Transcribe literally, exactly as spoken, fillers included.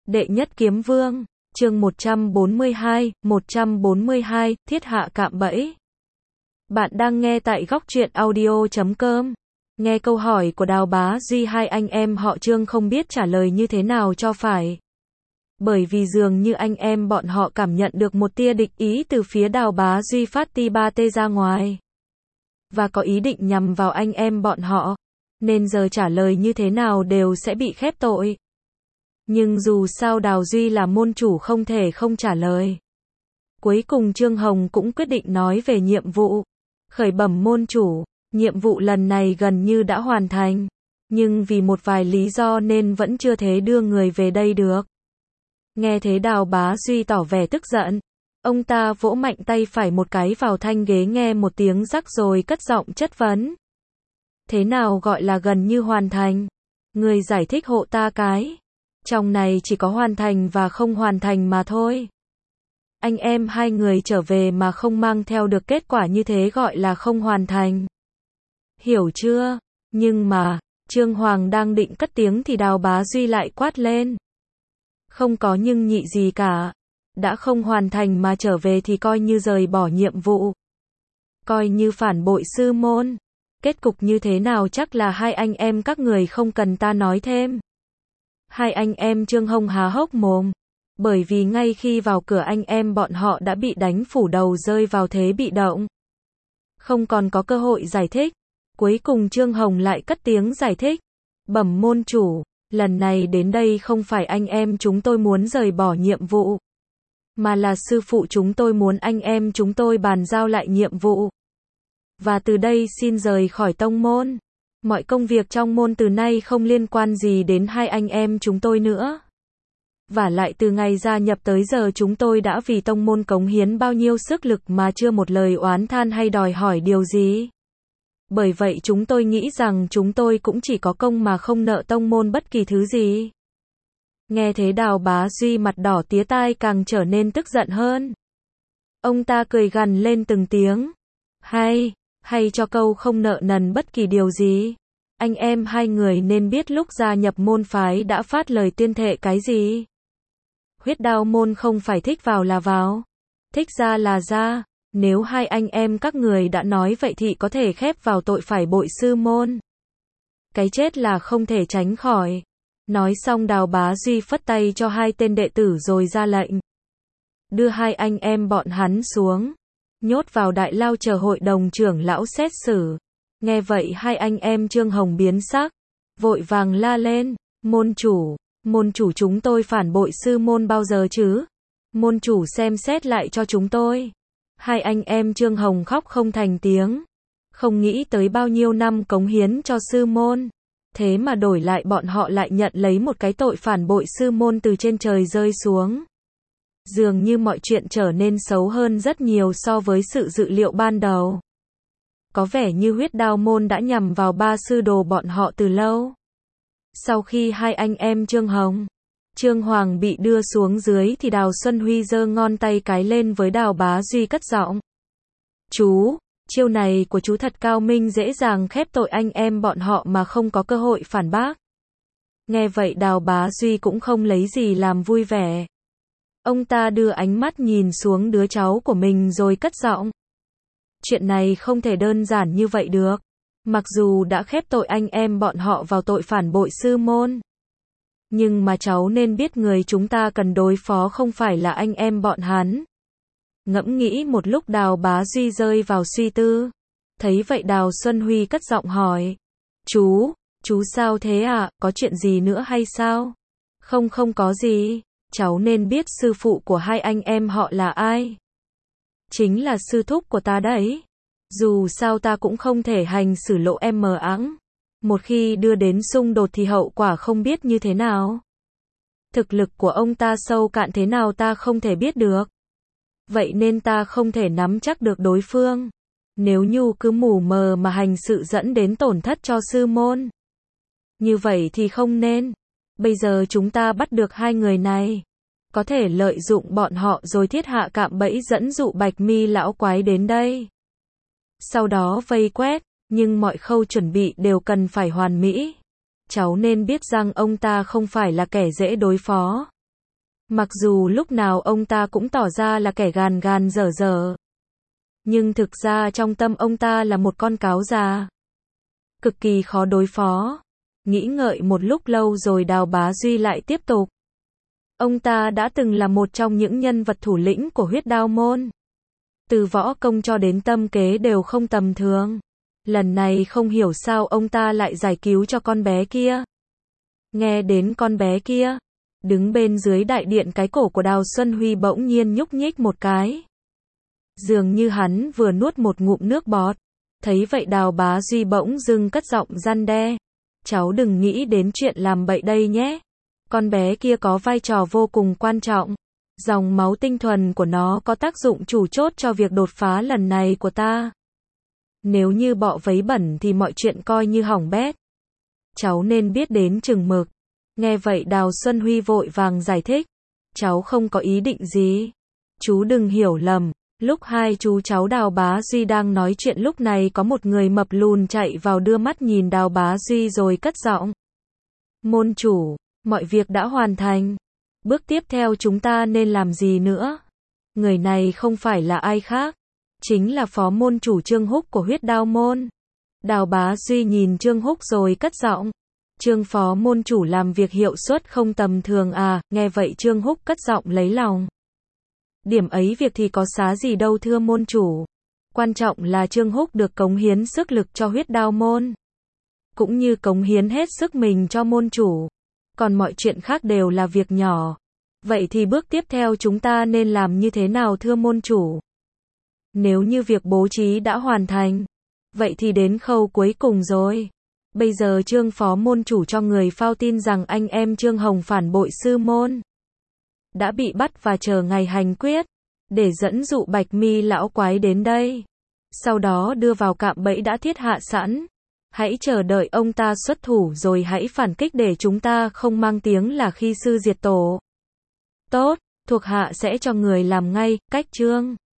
Đệ nhất kiếm vương, chương một trăm bốn mươi hai, một trăm bốn mươi hai, thiết hạ cạm bẫy. Bạn đang nghe tại góc truyện audio chấm com. Nghe câu hỏi của Đào Bá Duy, hai anh em họ Trương không biết trả lời như thế nào cho phải. Bởi vì dường như anh em bọn họ cảm nhận được một tia địch ý từ phía Đào Bá Duy phát ti ba tê ra ngoài. Và có ý định nhằm vào anh em bọn họ. Nên giờ trả lời như thế nào đều sẽ bị khép tội. Nhưng dù sao Đào Duy là môn chủ không thể không trả lời. Cuối cùng Trương Hồng cũng quyết định nói về nhiệm vụ. Khởi bẩm môn chủ, nhiệm vụ lần này gần như đã hoàn thành. Nhưng vì một vài lý do nên vẫn chưa thể đưa người về đây được. Nghe thế Đào Bá Duy tỏ vẻ tức giận. Ông ta vỗ mạnh tay phải một cái vào thanh ghế, nghe một tiếng rắc rồi cất giọng chất vấn. Thế nào gọi là gần như hoàn thành? Người giải thích hộ ta cái. Trong này chỉ có hoàn thành và không hoàn thành mà thôi. Anh em hai người trở về mà không mang theo được kết quả như thế gọi là không hoàn thành. Hiểu chưa? Nhưng mà, Trương Hoàng đang định cất tiếng thì Đào Bá Duy lại quát lên. Không có nhưng nhị gì cả. Đã không hoàn thành mà trở về thì coi như rời bỏ nhiệm vụ. Coi như phản bội sư môn. Kết cục như thế nào chắc là hai anh em các người không cần ta nói thêm. Hai anh em Trương Hồng há hốc mồm. Bởi vì ngay khi vào cửa anh em bọn họ đã bị đánh phủ đầu, rơi vào thế bị động. Không còn có cơ hội giải thích. Cuối cùng Trương Hồng lại cất tiếng giải thích. Bẩm môn chủ, lần này đến đây không phải anh em chúng tôi muốn rời bỏ nhiệm vụ. Mà là sư phụ chúng tôi muốn anh em chúng tôi bàn giao lại nhiệm vụ. Và từ đây xin rời khỏi tông môn. Mọi công việc trong môn từ nay không liên quan gì đến hai anh em chúng tôi nữa. Và lại từ ngày gia nhập tới giờ chúng tôi đã vì tông môn cống hiến bao nhiêu sức lực mà chưa một lời oán than hay đòi hỏi điều gì. Bởi vậy chúng tôi nghĩ rằng chúng tôi cũng chỉ có công mà không nợ tông môn bất kỳ thứ gì. Nghe thế Đào Bá Duy mặt đỏ tía tai càng trở nên tức giận hơn. Ông ta cười gằn lên từng tiếng. Hay, hay cho câu không nợ nần bất kỳ điều gì. Anh em hai người nên biết lúc gia nhập môn phái đã phát lời tuyên thệ cái gì. Huyết Đao môn không phải thích vào là vào, thích ra là ra. Nếu hai anh em các người đã nói vậy thì có thể khép vào tội phải bội sư môn. Cái chết là không thể tránh khỏi. Nói xong Đào Bá Duy phất tay cho hai tên đệ tử rồi ra lệnh. Đưa hai anh em bọn hắn xuống. Nhốt vào đại lao chờ hội đồng trưởng lão xét xử. Nghe vậy hai anh em Trương Hồng biến sắc. Vội vàng la lên. Môn chủ, môn chủ chúng tôi phản bội sư môn bao giờ chứ? Môn chủ xem xét lại cho chúng tôi. Hai anh em Trương Hồng khóc không thành tiếng. Không nghĩ tới bao nhiêu năm cống hiến cho sư môn. Thế mà đổi lại bọn họ lại nhận lấy một cái tội phản bội sư môn từ trên trời rơi xuống. Dường như mọi chuyện trở nên xấu hơn rất nhiều so với sự dự liệu ban đầu. Có vẻ như Huyết Đao môn đã nhằm vào ba sư đồ bọn họ từ lâu. Sau khi hai anh em Trương Hồng, Trương Hoàng bị đưa xuống dưới thì Đào Xuân Huy giơ ngón tay cái lên với Đào Bá Duy cất giọng. Chú, chiêu này của chú thật cao minh, dễ dàng khép tội anh em bọn họ mà không có cơ hội phản bác. Nghe vậy Đào Bá Duy cũng không lấy gì làm vui vẻ. Ông ta đưa ánh mắt nhìn xuống đứa cháu của mình rồi cất giọng. Chuyện này không thể đơn giản như vậy được. Mặc dù đã khép tội anh em bọn họ vào tội phản bội sư môn. Nhưng mà cháu nên biết người chúng ta cần đối phó không phải là anh em bọn hắn. Ngẫm nghĩ một lúc Đào Bá Duy rơi vào suy tư. Thấy vậy Đào Xuân Huy cất giọng hỏi. Chú, chú sao thế ạ, có chuyện gì nữa hay sao? Không không có gì, cháu nên biết sư phụ của hai anh em họ là ai. Chính là sư thúc của ta đấy. Dù sao ta cũng không thể hành xử lộ em mờ ẵng. Một khi đưa đến xung đột thì hậu quả không biết như thế nào. Thực lực của ông ta sâu cạn thế nào ta không thể biết được. Vậy nên ta không thể nắm chắc được đối phương. Nếu như cứ mù mờ mà hành sự dẫn đến tổn thất cho sư môn. Như vậy thì không nên. Bây giờ chúng ta bắt được hai người này. Có thể lợi dụng bọn họ rồi thiết hạ cạm bẫy dẫn dụ Bạch Mi lão quái đến đây. Sau đó vây quét. Nhưng mọi khâu chuẩn bị đều cần phải hoàn mỹ. Cháu nên biết rằng ông ta không phải là kẻ dễ đối phó. Mặc dù lúc nào ông ta cũng tỏ ra là kẻ gàn gàn dở dở, nhưng thực ra trong tâm ông ta là một con cáo già, cực kỳ khó đối phó. Nghĩ ngợi một lúc lâu rồi Đào Bá Duy lại tiếp tục. Ông ta đã từng là một trong những nhân vật thủ lĩnh của Huyết Đao môn. Từ võ công cho đến tâm kế đều không tầm thường. Lần này không hiểu sao ông ta lại giải cứu cho con bé kia. Nghe đến con bé kia, đứng bên dưới đại điện, cái cổ của Đào Xuân Huy bỗng nhiên nhúc nhích một cái. Dường như hắn vừa nuốt một ngụm nước bọt. Thấy vậy Đào Bá Duy bỗng dưng cất giọng răn đe. Cháu đừng nghĩ đến chuyện làm bậy đây nhé. Con bé kia có vai trò vô cùng quan trọng. Dòng máu tinh thuần của nó có tác dụng chủ chốt cho việc đột phá lần này của ta. Nếu như bọ vấy bẩn thì mọi chuyện coi như hỏng bét. Cháu nên biết đến chừng mực. Nghe vậy Đào Xuân Huy vội vàng giải thích. Cháu không có ý định gì. Chú đừng hiểu lầm. Lúc hai chú cháu Đào Bá Duy đang nói chuyện, lúc này có một người mập lùn chạy vào đưa mắt nhìn Đào Bá Duy rồi cất giọng. Môn chủ, mọi việc đã hoàn thành. Bước tiếp theo chúng ta nên làm gì nữa? Người này không phải là ai khác, chính là phó môn chủ Trương Húc của Huyết Đao môn. Đào Bá Duy nhìn Trương Húc rồi cất giọng. Trương phó môn chủ làm việc hiệu suất không tầm thường à? Nghe vậy Trương Húc cất giọng lấy lòng. Điểm ấy việc thì có xá gì đâu thưa môn chủ. Quan trọng là Trương Húc được cống hiến sức lực cho Huyết Đao môn, cũng như cống hiến hết sức mình cho môn chủ. Còn mọi chuyện khác đều là việc nhỏ. Vậy thì bước tiếp theo chúng ta nên làm như thế nào thưa môn chủ? Nếu như việc bố trí đã hoàn thành, vậy thì đến khâu cuối cùng rồi. Bây giờ Trương phó môn chủ cho người phao tin rằng anh em Trương Hồng phản bội sư môn, đã bị bắt và chờ ngày hành quyết, để dẫn dụ Bạch Mi lão quái đến đây. Sau đó đưa vào cạm bẫy đã thiết hạ sẵn. Hãy chờ đợi ông ta xuất thủ rồi hãy phản kích để chúng ta không mang tiếng là khi sư diệt tổ. Tốt, thuộc hạ sẽ cho người làm ngay. Cách Trương